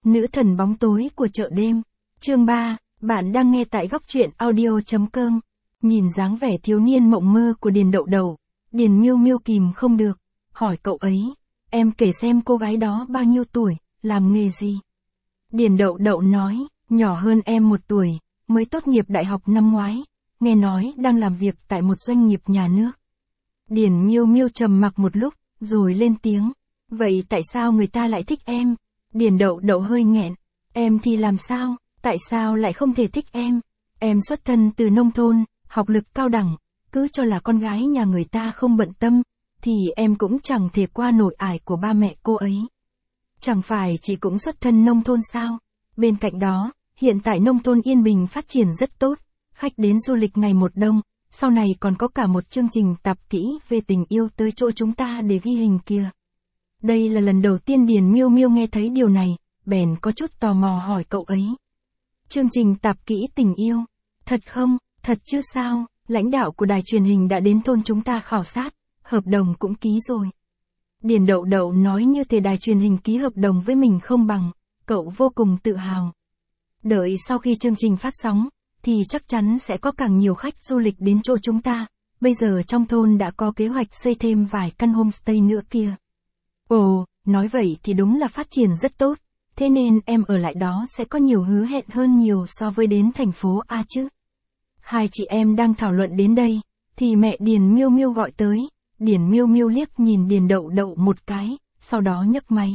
Nữ thần bóng tối của chợ đêm. Chương 3, bạn đang nghe tại góc truyện audio.com. Nhìn dáng vẻ thiếu niên mộng mơ của Điền Đậu Đậu, Điền Miêu Miêu kìm không được, hỏi cậu ấy, em kể xem cô gái đó bao nhiêu tuổi, làm nghề gì? Điền Đậu Đậu nói, nhỏ hơn em 1 tuổi, mới tốt nghiệp đại học năm ngoái, nghe nói đang làm việc tại một doanh nghiệp nhà nước. Điền Miêu Miêu trầm mặc một lúc, rồi lên tiếng, vậy tại sao người ta lại thích em? Điền Đậu Đậu hơi nghẹn, em thì làm sao, tại sao lại không thể thích em? Em xuất thân từ nông thôn, học lực cao đẳng, cứ cho là con gái nhà người ta không bận tâm, thì em cũng chẳng thể qua nổi ải của ba mẹ cô ấy. Chẳng phải chị cũng xuất thân nông thôn sao? Bên cạnh đó, hiện tại nông thôn Yên Bình phát triển rất tốt, khách đến du lịch ngày một đông, sau này còn có cả một chương trình tạp kỹ về tình yêu tới chỗ chúng ta để ghi hình kìa. Đây là lần đầu tiên Điền Miêu Miêu nghe thấy điều này, bèn có chút tò mò hỏi cậu ấy. Chương trình tạp kỹ tình yêu, thật không, thật chứ sao, lãnh đạo của đài truyền hình đã đến thôn chúng ta khảo sát, hợp đồng cũng ký rồi. Điền Đậu Đậu nói như thể đài truyền hình ký hợp đồng với mình không bằng, cậu vô cùng tự hào. Đợi sau khi chương trình phát sóng, thì chắc chắn sẽ có càng nhiều khách du lịch đến chỗ chúng ta, bây giờ trong thôn đã có kế hoạch xây thêm vài căn homestay nữa kia. Ồ, nói vậy thì đúng là phát triển rất tốt, thế nên em ở lại đó sẽ có nhiều hứa hẹn hơn nhiều so với đến thành phố A chứ. Hai chị em đang thảo luận đến đây, thì mẹ Điền Miêu Miêu gọi tới, Điền Miêu Miêu liếc nhìn Điền Đậu Đậu một cái, sau đó nhấc máy.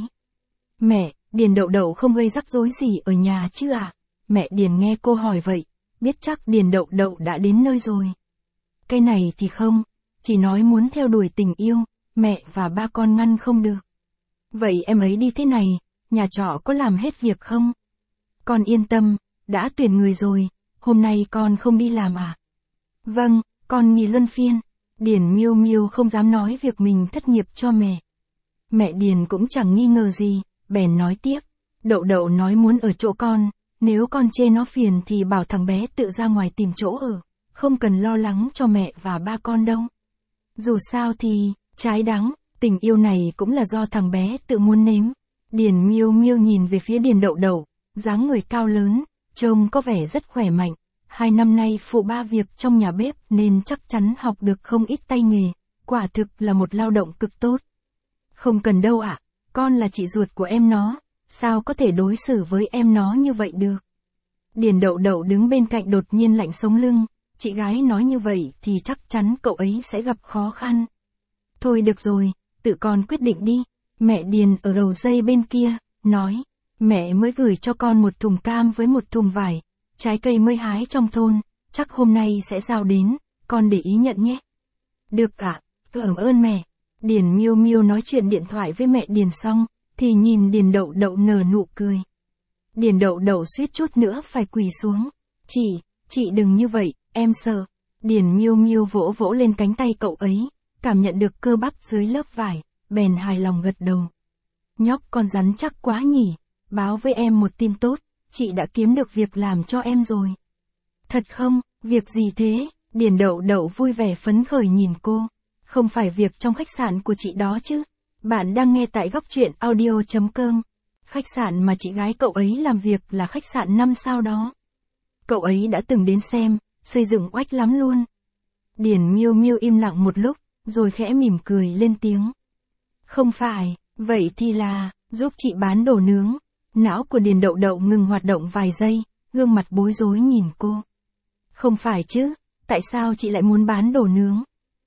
Mẹ, Điền Đậu Đậu không gây rắc rối gì ở nhà chứ à? Mẹ Điền nghe cô hỏi vậy, biết chắc Điền Đậu Đậu đã đến nơi rồi. Cái này thì không, chỉ nói muốn theo đuổi tình yêu, mẹ và ba con ngăn không được. Vậy em ấy đi thế này, nhà trọ có làm hết việc không? Con yên tâm, đã tuyển người rồi, hôm nay con không đi làm à? Vâng, con nghỉ luân phiên. Điền Miêu Miêu không dám nói việc mình thất nghiệp cho mẹ. Mẹ Điền cũng chẳng nghi ngờ gì, bèn nói tiếp. Đậu Đậu nói muốn ở chỗ con, nếu con chê nó phiền thì bảo thằng bé tự ra ngoài tìm chỗ ở, không cần lo lắng cho mẹ và ba con đâu. Dù sao thì, trái đắng, tình yêu này cũng là do thằng bé tự muốn nếm. Điền Miêu Miêu nhìn về phía Điền Đậu Đậu, dáng người cao lớn, trông có vẻ rất khỏe mạnh. 2 năm nay phụ ba việc trong nhà bếp nên chắc chắn học được không ít tay nghề, quả thực là một lao động cực tốt. Không cần đâu ạ, con là chị ruột của em nó, sao có thể đối xử với em nó như vậy được. Điền Đậu Đậu đứng bên cạnh đột nhiên lạnh sống lưng, chị gái nói như vậy thì chắc chắn cậu ấy sẽ gặp khó khăn. Thôi được rồi, tự con quyết định đi. Mẹ Điền ở đầu dây bên kia, nói, mẹ mới gửi cho con 1 thùng cam với 1 thùng vải, trái cây mới hái trong thôn, chắc hôm nay sẽ giao đến, con để ý nhận nhé. Được ạ, cảm ơn mẹ. Điền Miêu Miêu nói chuyện điện thoại với mẹ Điền xong, thì nhìn Điền Đậu Đậu nở nụ cười. Điền Đậu Đậu suýt chút nữa phải quỳ xuống. Chị đừng như vậy, em sợ. Điền Miêu Miêu vỗ vỗ lên cánh tay cậu ấy, cảm nhận được cơ bắp dưới lớp vải, bèn hài lòng gật đầu. Nhóc con rắn chắc quá nhỉ, báo với em một tin tốt, chị đã kiếm được việc làm cho em rồi. Thật không, việc gì thế? Điền Đậu Đậu vui vẻ phấn khởi nhìn cô. Không phải việc trong khách sạn của chị đó chứ? Bạn đang nghe tại góc truyện audio.com. Khách sạn mà chị gái cậu ấy làm việc là khách sạn 5 sao đó. Cậu ấy đã từng đến xem, xây dựng oách lắm luôn. Điền Miêu Miêu im lặng một lúc, rồi khẽ mỉm cười lên tiếng. Không phải, vậy thì là, giúp chị bán đồ nướng. Não của Điền Đậu Đậu ngừng hoạt động vài giây, gương mặt bối rối nhìn cô. Không phải chứ, tại sao chị lại muốn bán đồ nướng?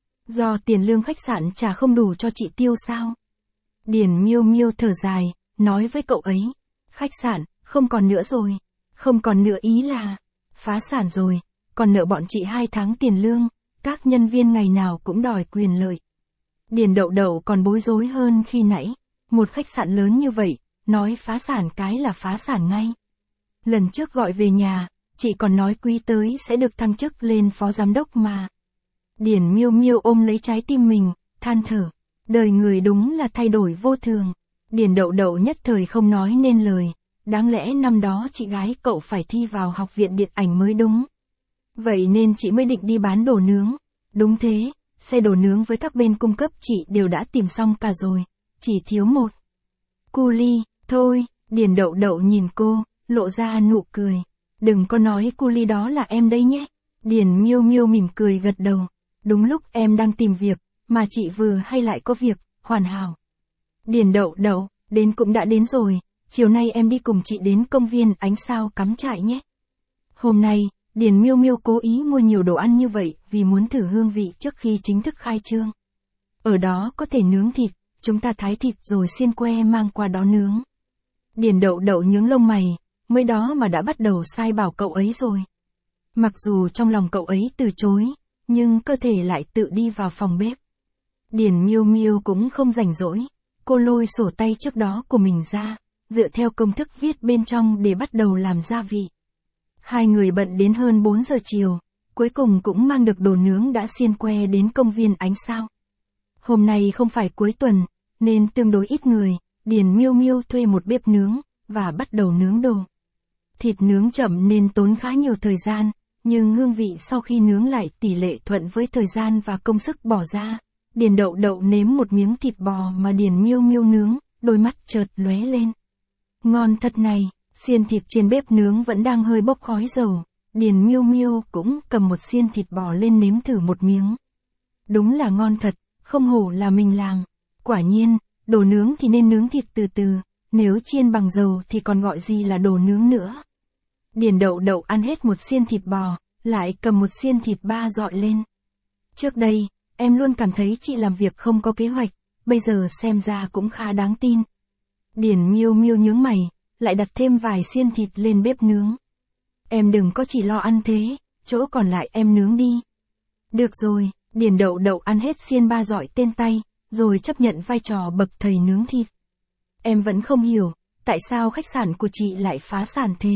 Do tiền lương khách sạn trả không đủ cho chị tiêu sao? Điền Miêu Miêu thở dài, nói với cậu ấy. Khách sạn, không còn nữa rồi. Không còn nữa ý là, phá sản rồi, còn nợ bọn chị 2 tháng tiền lương, các nhân viên ngày nào cũng đòi quyền lợi. Điền Đậu Đậu còn bối rối hơn khi nãy, một khách sạn lớn như vậy, nói phá sản cái là phá sản ngay. Lần trước gọi về nhà, chị còn nói quý tới sẽ được thăng chức lên phó giám đốc mà. Điền Miêu Miêu ôm lấy trái tim mình, than thở. Đời người đúng là thay đổi vô thường. Điền Đậu Đậu nhất thời không nói nên lời. Đáng lẽ năm đó chị gái cậu phải thi vào học viện điện ảnh mới đúng. Vậy nên chị mới định đi bán đồ nướng. Đúng thế, xe đồ nướng với các bên cung cấp chị đều đã tìm xong cả rồi. Chỉ thiếu một cu ly, thôi, Điền Đậu Đậu nhìn cô, lộ ra nụ cười. Đừng có nói cu ly đó là em đấy nhé. Điền Miêu Miêu mỉm cười gật đầu. Đúng lúc em đang tìm việc, mà chị vừa hay lại có việc, hoàn hảo. Điền Đậu Đậu, đến cũng đã đến rồi, chiều nay em đi cùng chị đến công viên Ánh Sao cắm trại nhé. Hôm nay, Điền Miêu Miêu cố ý mua nhiều đồ ăn như vậy vì muốn thử hương vị trước khi chính thức khai trương. Ở đó có thể nướng thịt, chúng ta thái thịt rồi xiên que mang qua đó nướng. Điền Đậu Đậu nhướng lông mày, mới đó mà đã bắt đầu sai bảo cậu ấy rồi. Mặc dù trong lòng cậu ấy từ chối, nhưng cơ thể lại tự đi vào phòng bếp. Điền Miêu Miêu cũng không rảnh rỗi, cô lôi sổ tay trước đó của mình ra, dựa theo công thức viết bên trong để bắt đầu làm gia vị. Hai người bận đến hơn 4 giờ chiều, cuối cùng cũng mang được đồ nướng đã xiên que đến công viên Ánh Sao. Hôm nay không phải cuối tuần, nên tương đối ít người, Điền Miêu Miêu thuê một bếp nướng, và bắt đầu nướng đồ. Thịt nướng chậm nên tốn khá nhiều thời gian, nhưng hương vị sau khi nướng lại tỷ lệ thuận với thời gian và công sức bỏ ra. Điền Đậu Đậu nếm một miếng thịt bò mà Điền Miêu Miêu nướng, đôi mắt chợt lóe lên. Ngon thật này, xiên thịt trên bếp nướng vẫn đang hơi bốc khói dầu, Điền Miêu Miêu cũng cầm một xiên thịt bò lên nếm thử một miếng. Đúng là ngon thật, không hổ là mình làm. Quả nhiên, đồ nướng thì nên nướng thịt từ từ, nếu chiên bằng dầu thì còn gọi gì là đồ nướng nữa. Điền Đậu Đậu ăn hết một xiên thịt bò, lại cầm một xiên thịt ba dọi lên. Trước đây, em luôn cảm thấy chị làm việc không có kế hoạch, bây giờ xem ra cũng khá đáng tin. Điền Miêu Miêu nhướng mày, lại đặt thêm vài xiên thịt lên bếp nướng. Em đừng có chỉ lo ăn thế, chỗ còn lại em nướng đi. Được rồi, Điền Đậu Đậu ăn hết xiên ba dọi tên tay, rồi chấp nhận vai trò bậc thầy nướng thịt. Em vẫn không hiểu, tại sao khách sạn của chị lại phá sản thế.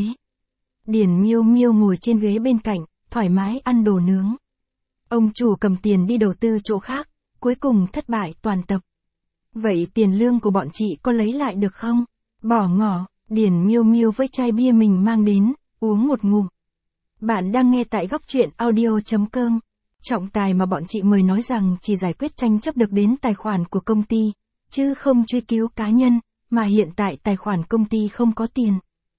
Điền Miêu Miêu ngồi trên ghế bên cạnh, thoải mái ăn đồ nướng. Ông chủ cầm tiền đi đầu tư chỗ khác, cuối cùng thất bại toàn tập. Vậy tiền lương của bọn chị có lấy lại được không? Bỏ ngỏ, Điền Miêu Miêu với chai bia mình mang đến, uống một ngụm. Bạn đang nghe tại góc truyện audio.com. Trọng tài mà bọn chị mời nói rằng chỉ giải quyết tranh chấp được đến tài khoản của công ty, chứ không truy cứu cá nhân, mà hiện tại tài khoản công ty không có tiền.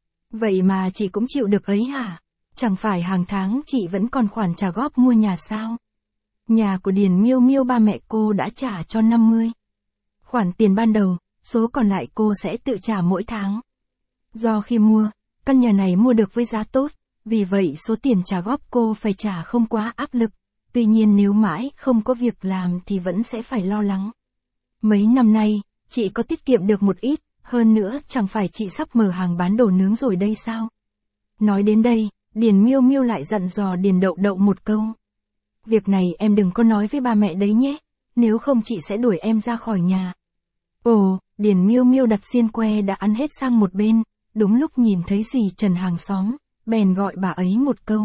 Vậy mà chị cũng chịu được ấy hả? Chẳng phải hàng tháng chị vẫn còn khoản trả góp mua nhà sao? Nhà của Điền Miêu Miêu ba mẹ cô đã trả cho 50. Khoản tiền ban đầu, số còn lại cô sẽ tự trả mỗi tháng. Do khi mua, căn nhà này mua được với giá tốt, vì vậy số tiền trả góp cô phải trả không quá áp lực. Tuy nhiên nếu mãi không có việc làm thì vẫn sẽ phải lo lắng. Mấy năm nay, chị có tiết kiệm được một ít, hơn nữa chẳng phải chị sắp mở hàng bán đồ nướng rồi đây sao? Nói đến đây, Điền Miêu Miêu lại dặn dò Điền Đậu Đậu một câu. Việc này em đừng có nói với ba mẹ đấy nhé, nếu không chị sẽ đuổi em ra khỏi nhà. Ồ, Điền Miêu Miêu đặt xiên que đã ăn hết sang một bên, đúng lúc nhìn thấy dì Trần hàng xóm, bèn gọi bà ấy một câu.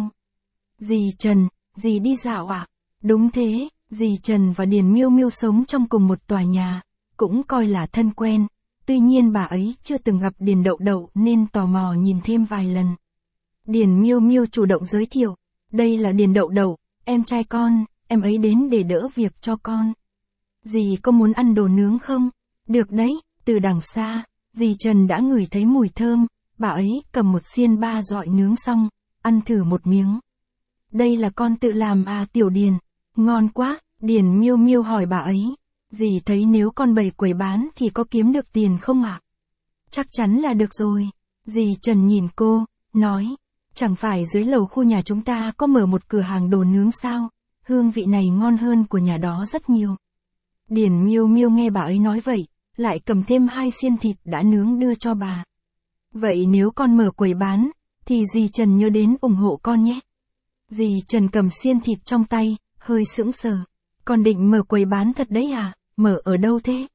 Dì Trần, dì đi dạo à? Đúng thế, dì Trần và Điền Miêu Miêu sống trong cùng một tòa nhà, cũng coi là thân quen. Tuy nhiên bà ấy chưa từng gặp Điền Đậu Đậu nên tò mò nhìn thêm vài lần. Điền Miêu Miêu chủ động giới thiệu, đây là Điền Đậu Đậu, em trai con, em ấy đến để đỡ việc cho con. Dì có muốn ăn đồ nướng không? Được đấy, từ đằng xa, dì Trần đã ngửi thấy mùi thơm, bà ấy cầm một xiên ba dọi nướng xong, ăn thử một miếng. Đây là con tự làm à Tiểu Điền? Ngon quá, Điền Miêu Miêu hỏi bà ấy. Dì thấy nếu con bày quầy bán thì có kiếm được tiền không ạ? Chắc chắn là được rồi. Dì Trần nhìn cô, nói, chẳng phải dưới lầu khu nhà chúng ta có mở một cửa hàng đồ nướng sao? Hương vị này ngon hơn của nhà đó rất nhiều. Điền Miêu Miêu nghe bà ấy nói vậy, lại cầm thêm 2 xiên thịt đã nướng đưa cho bà. Vậy nếu con mở quầy bán, thì dì Trần nhớ đến ủng hộ con nhé. Dì Trần cầm xiên thịt trong tay, hơi sững sờ. Con định mở quầy bán thật đấy à? Mở ở đâu thế?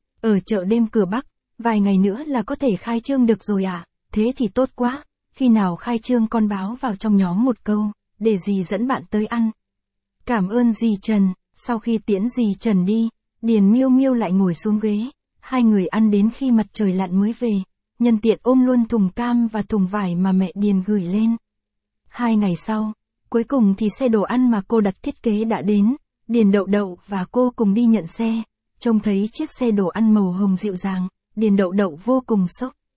Ở chợ đêm Cửa Bắc, vài ngày nữa là có thể khai trương được rồi à? Thế thì tốt quá, khi nào khai trương con báo vào trong nhóm một câu, để dì dẫn bạn tới ăn. Cảm ơn dì Trần. Sau khi tiễn dì Trần đi, Điền Miêu Miêu lại ngồi xuống ghế, hai người ăn đến khi mặt trời lặn mới về, nhân tiện ôm luôn thùng cam và thùng vải mà mẹ Điền gửi lên. 2 ngày sau, cuối cùng thì xe đồ ăn mà cô đặt thiết kế đã đến, Điền Đậu Đậu và cô cùng đi nhận xe, trông thấy chiếc xe đồ ăn màu hồng dịu dàng, Điền Đậu Đậu vô cùng sốc.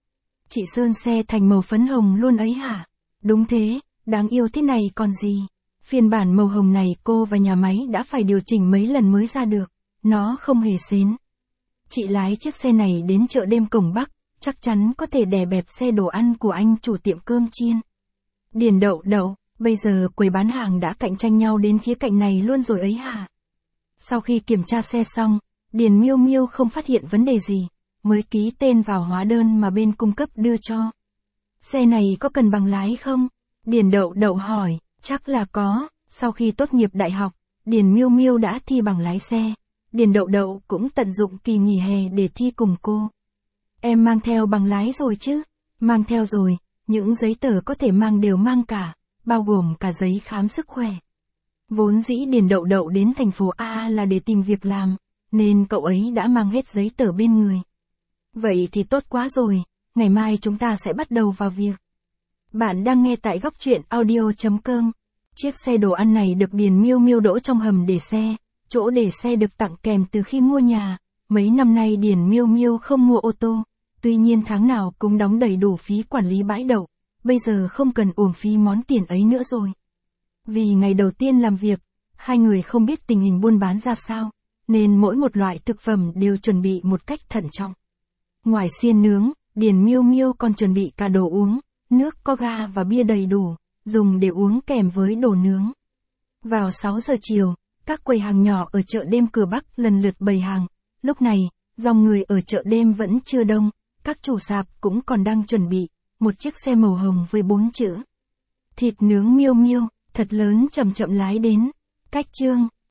Chị sơn xe thành màu phấn hồng luôn ấy hả? Đúng thế, đáng yêu thế này còn gì. Phiên bản màu hồng này cô và nhà máy đã phải điều chỉnh mấy lần mới ra được. Nó không hề xến. Chị lái chiếc xe này đến chợ đêm Cổng Bắc, chắc chắn có thể đè bẹp xe đồ ăn của anh chủ tiệm cơm chiên. Điền Đậu Đậu, bây giờ quầy bán hàng đã cạnh tranh nhau đến khía cạnh này luôn rồi ấy hả? Sau khi kiểm tra xe xong, Điền Miêu Miêu không phát hiện vấn đề gì, mới ký tên vào hóa đơn mà bên cung cấp đưa cho. Xe này có cần bằng lái không? Điền Đậu Đậu hỏi, chắc là có, sau khi tốt nghiệp đại học, Điền Miêu Miêu đã thi bằng lái xe. Điền Đậu Đậu cũng tận dụng kỳ nghỉ hè để thi cùng cô. Em mang theo bằng lái rồi chứ? Mang theo rồi, những giấy tờ có thể mang đều mang cả, bao gồm cả giấy khám sức khỏe. Vốn dĩ Điền Đậu Đậu đến thành phố A là để tìm việc làm, nên cậu ấy đã mang hết giấy tờ bên người. Vậy thì tốt quá rồi, ngày mai chúng ta sẽ bắt đầu vào việc. Bạn đang nghe tại góc truyện audio.com. Chiếc xe đồ ăn này được Điền Miêu Miêu đỗ trong hầm để xe, chỗ để xe được tặng kèm từ khi mua nhà. Mấy năm nay Điền Miêu Miêu không mua ô tô, tuy nhiên tháng nào cũng đóng đầy đủ phí quản lý bãi đậu, bây giờ không cần uổng phí món tiền ấy nữa rồi. Vì ngày đầu tiên làm việc, hai người không biết tình hình buôn bán ra sao, nên mỗi một loại thực phẩm đều chuẩn bị một cách thận trọng. Ngoài xiên nướng, Điền Miêu Miêu còn chuẩn bị cả đồ uống, nước có ga và bia đầy đủ, dùng để uống kèm với đồ nướng. Vào 6 giờ chiều, các quầy hàng nhỏ ở chợ đêm Cửa Bắc lần lượt bày hàng. Lúc này, dòng người ở chợ đêm vẫn chưa đông, các chủ sạp cũng còn đang chuẩn bị, một chiếc xe màu hồng với 4 chữ. Thịt nướng Miêu Miêu, thật lớn chậm chậm lái đến. Cách chương